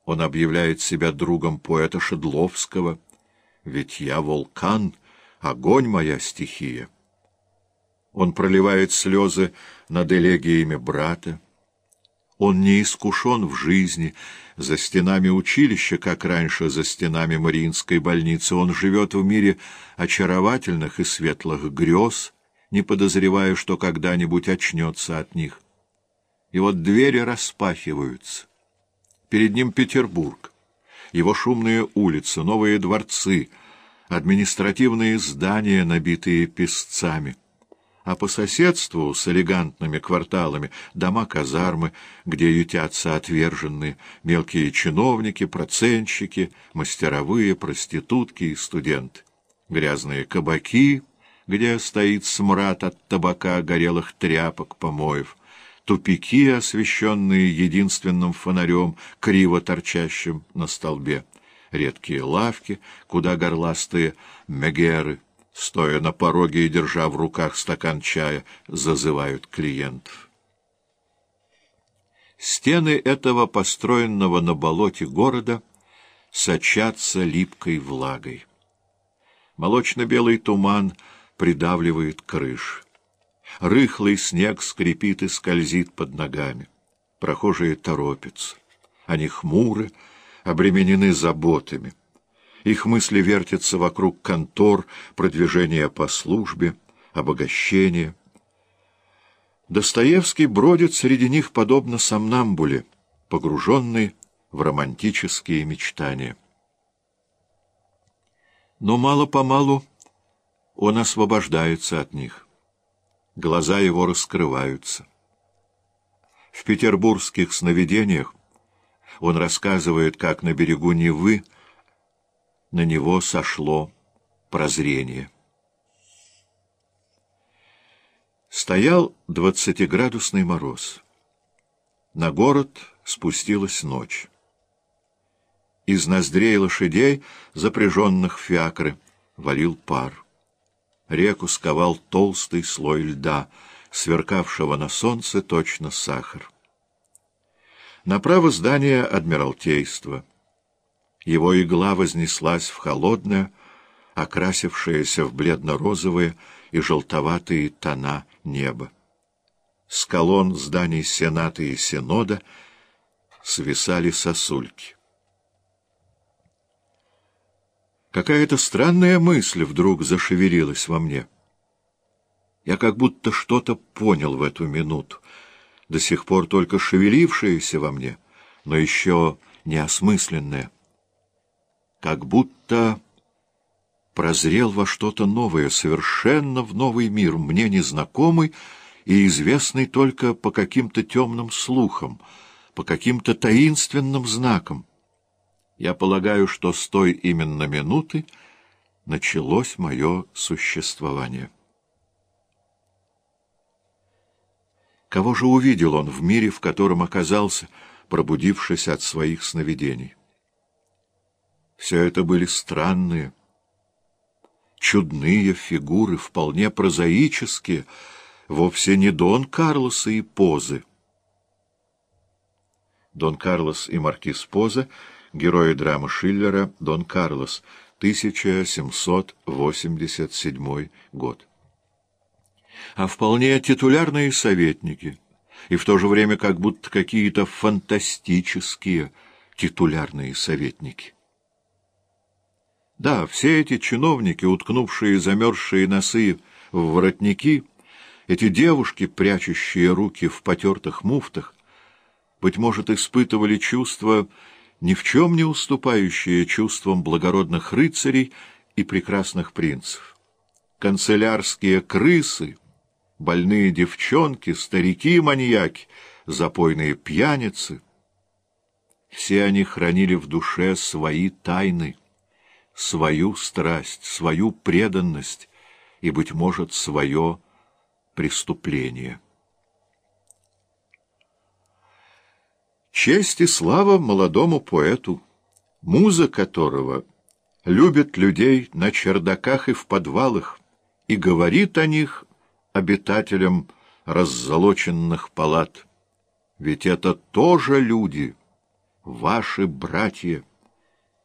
Он объявляет себя другом поэта Шедловского. Ведь я вулкан, огонь моя стихия. Он проливает слезы над элегиями брата. Он не искушен в жизни. За стенами училища, как раньше за стенами Мариинской больницы, он живет в мире очаровательных и светлых грез, не подозревая, что когда-нибудь очнется от них. И вот двери распахиваются. Перед ним Петербург, его шумные улицы, новые дворцы, административные здания, набитые песцами. А по соседству с элегантными кварталами дома-казармы, где ютятся отверженные мелкие чиновники, процентщики, мастеровые, проститутки и студенты. Грязные кабаки, где стоит смрад от табака, горелых тряпок, помоев. Тупики, освещенные единственным фонарем, криво торчащим на столбе. Редкие лавки, куда горластые мегеры, стоя на пороге и держа в руках стакан чая, зазывают клиентов. Стены этого построенного на болоте города сочатся липкой влагой. Молочно-белый туман придавливает крыши. Рыхлый снег скрипит и скользит под ногами. Прохожие торопятся. Они хмуры, обременены заботами. Их мысли вертятся вокруг контор, продвижения по службе, обогащения. Достоевский бродит среди них подобно сомнамбуле, погруженный в романтические мечтания. Но мало-помалу он освобождается от них. Глаза его раскрываются. В петербургских сновидениях он рассказывает, как на берегу Невы на него сошло прозрение. Стоял 20-градусный мороз. На город спустилась ночь. Из ноздрей лошадей, запряженных в фиакры, валил пар. Реку сковал толстый слой льда, сверкавшего на солнце точно сахар. Направо здание Адмиралтейства. Его игла вознеслась в холодное, окрасившееся в бледно-розовые и желтоватые тона неба. С колонн зданий Сената и Синода свисали сосульки. Какая-то странная мысль вдруг зашевелилась во мне. Я как будто что-то понял в эту минуту, до сих пор только шевелившееся во мне, но еще неосмысленное. Как будто прозрел во что-то новое, совершенно в новый мир, мне незнакомый и известный только по каким-то темным слухам, по каким-то таинственным знакам. Я полагаю, что с той именно минуты началось мое существование. Кого же увидел он в мире, в котором оказался, пробудившись от своих сновидений? Все это были странные, чудные фигуры, вполне прозаические, вовсе не Дон Карлос и Позы. Дон Карлос и маркиз Поза — герои драмы Шиллера «Дон Карлос», 1787 год. А вполне титулярные советники, и в то же время как будто какие-то фантастические титулярные советники. Да, все эти чиновники, уткнувшие замерзшие носы в воротники, эти девушки, прячущие руки в потертых муфтах, быть может, испытывали чувства, ни в чем не уступающие чувствам благородных рыцарей и прекрасных принцев. Канцелярские крысы, больные девчонки, старики-маньяки, запойные пьяницы — все они хранили в душе свои тайны, свою страсть, свою преданность и, быть может, свое преступление. Честь и слава молодому поэту, муза которого любит людей на чердаках и в подвалах и говорит о них обитателям раззолоченных палат. Ведь это тоже люди, ваши братья.